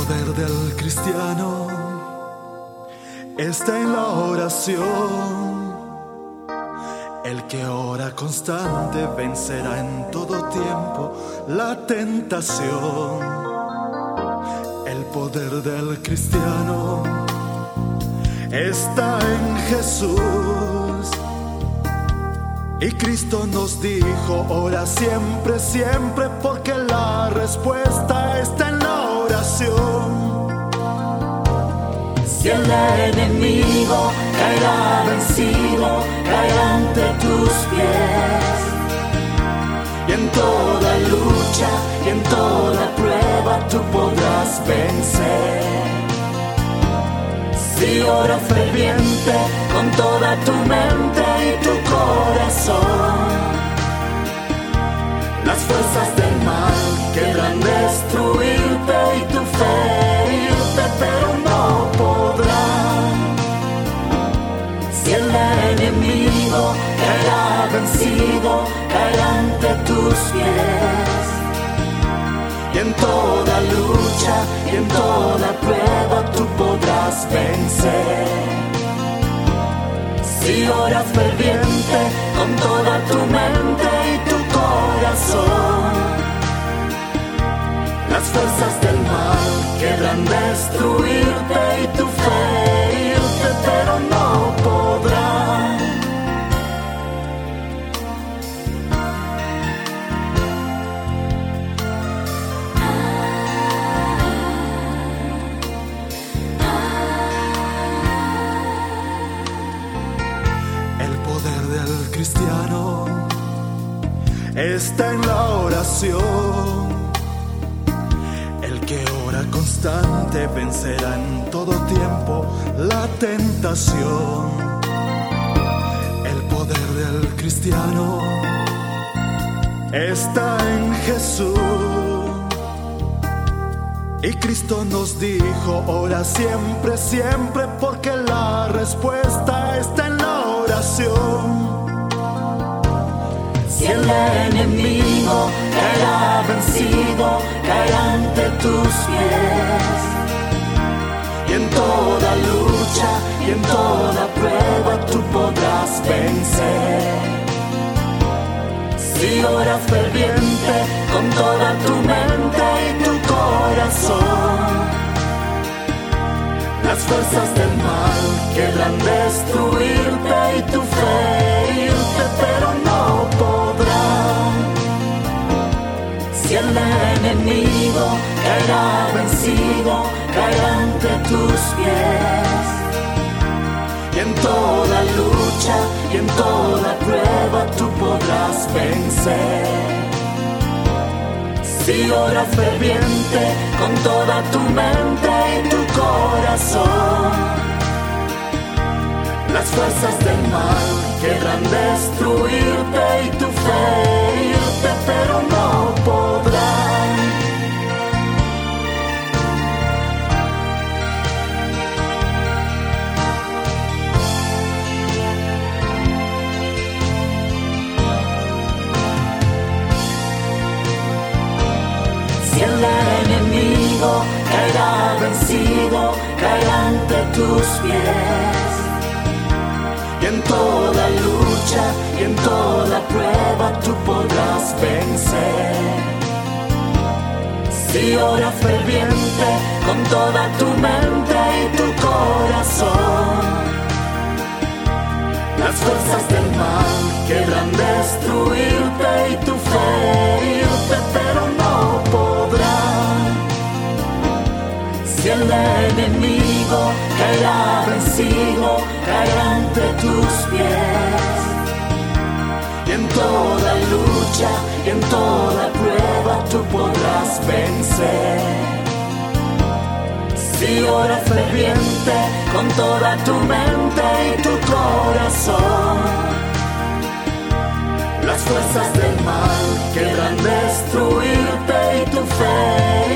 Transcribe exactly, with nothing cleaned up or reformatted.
poder del cristiano está en la oración. El que ora constante vencerá en todo tiempo la tentación. El poder del cristiano está en Jesús. Y Cristo nos dijo, ora siempre, siempre, porque la respuesta está en la oración. Si el enemigo caerá vencido, caerá ante tus pies. Y en toda lucha y en toda prueba tú podrás vencer. Si oras ferviente con toda tu mente y tu corazón, las fuerzas del mal querrán destruirte y tu fe herirte, pero no podrán. Si el enemigo caerá vencido, caerá ante tus pies. Y en toda lucha y en toda prueba tú podrás vencer. Si oras ferviente con toda tu mente y tu corazón, las fuerzas del mal querrán destruirte y tu fe herirte, pero no podrán. El cristiano está en la oración. El que ora constante vencerá en todo tiempo la tentación. El poder del cristiano está en Jesús. Y Cristo nos dijo, ora siempre, siempre, porque la respuesta está en la oración. Si el enemigo caerá vencido, caerá ante tus pies. Y en toda lucha y en toda prueba tú podrás vencer. Si oras ferviente con toda tu mente y tu corazón, las fuerzas del mal querrán destruirte y tu fe herirte, pero no podrán. Si el enemigo caerá vencido, caerá ante tus pies. Y en toda lucha y en toda prueba tú podrás vencer. Si oras ferviente con toda tu mente y tu corazón, las fuerzas del mal querrán destruirte y tu fe herirte, pero no podrán. Si el enemigo caerá vencido, caerá ante tus pies. Y en toda lucha y en toda prueba tú podrás vencer. Si oras ferviente con toda tu mente y tu corazón, las fuerzas del mal querrán destruirte y tu fe herirte, pero no podrán. Si el enemigo caerá vencido, caerá ante tus pies. Y en toda lucha y en toda prueba tú podrás vencer. Si oras ferviente con toda tu mente y tu corazón, las fuerzas del mal querrán destruirte y tu fe